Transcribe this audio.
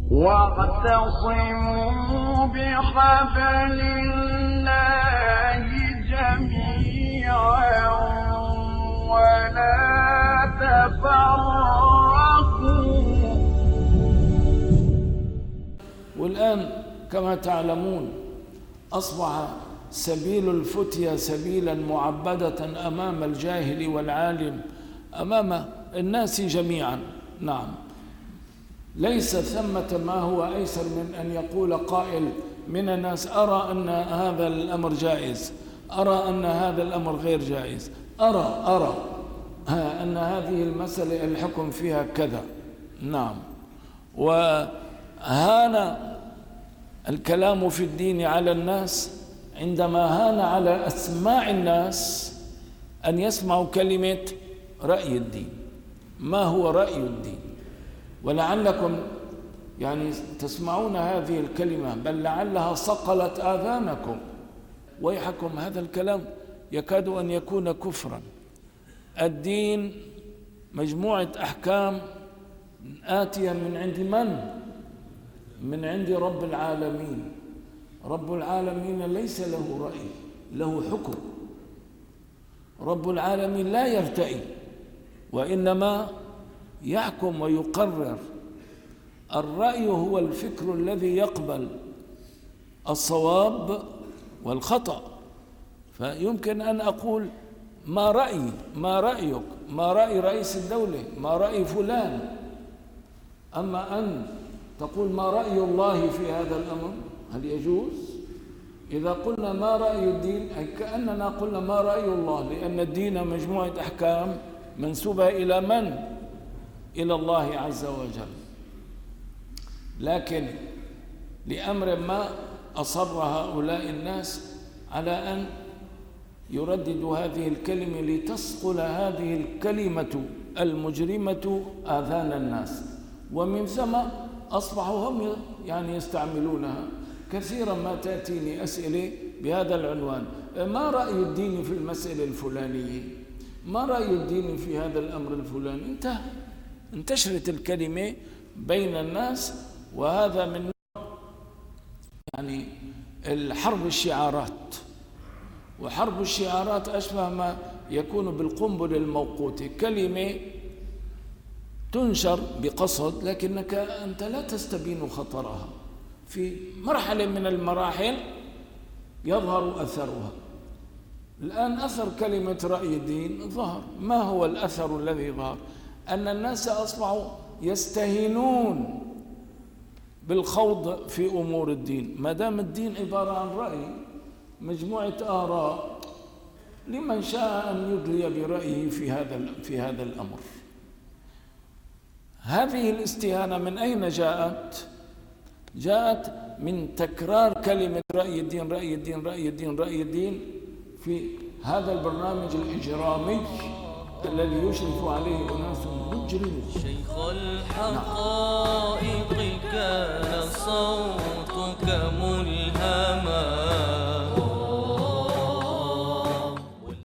واعتصموا بحبل الله جميعا ولا تفرقوا. والآن كما تعلمون أصبح سبيل الفتية سبيلا معبدة أمام الجاهل والعالم، أمام الناس جميعا. نعم، ليس ثمة ما هو أيسر من أن يقول قائل من الناس: أرى أن هذا الأمر جائز، أرى أن هذا الأمر غير جائز، أرى أن هذه المسألة الحكم فيها كذا. نعم، وهان الكلام في الدين على الناس عندما هان على أسماع الناس أن يسمعوا كلمة رأي الدين. ما هو رأي الدين؟ ولعلكم تسمعون هذه الكلمة، بل لعلها صقلت آذانكم. ويحكم هذا الكلام يكاد أن يكون كفرا. الدين مجموعة أحكام آتية من عند من؟ من عند رب العالمين. رب العالمين ليس له رأي، له حكم. رب العالمين لا يرتئي، وإنما يحكم ويقرر. الرأي هو الفكر الذي يقبل الصواب والخطأ. فيمكن أن أقول: ما رأيي؟ ما رأيك؟ ما رأي رئيس الدولة؟ ما رأي فلان؟ أما أن تقول ما رأي الله في هذا الأمر، هل يجوز؟ إذا قلنا ما رأي الدين أي كأننا قلنا ما رأي الله، لأن الدين مجموعة أحكام منسوبة إلى من؟ إلى الله عز وجل. لكن لأمر ما أصر هؤلاء الناس على أن يرددوا هذه الكلمة لتصقل هذه الكلمة المجرمة آذان الناس، ومن ثم أصبحوا هم يستعملونها. كثيرا ما تأتيني أسئلة بهذا العنوان: ما رأي الدين في المسألة الفلانية؟ ما رأي الدين في هذا الأمر الفلاني؟ انتشرت الكلمة بين الناس، وهذا من الحرب الشعارات. وحرب الشعارات أشبه ما يكون بالقنبلة الموقوتة، كلمة تنشر بقصد لكنك أنت لا تستبين خطرها. في مرحلة من المراحل يظهر أثرها. الآن أثر كلمة رأي الدين ظهر. ما هو الأثر الذي ظهر؟ أن الناس أصبحوا يستهينون بالخوض في أمور الدين. ما دام الدين عبارة عن رأي، مجموعة آراء، لمن شاء أن يدلي برأيه في هذا الأمر. هذه الاستهانة من أين جاءت؟ جاءت من تكرار كلمة رأي الدين رأي الدين رأي الدين رأي الدين في هذا البرنامج الإجرامي الذي يشرف عليه أناس مجرمون. شيخ الحقائق كان صوت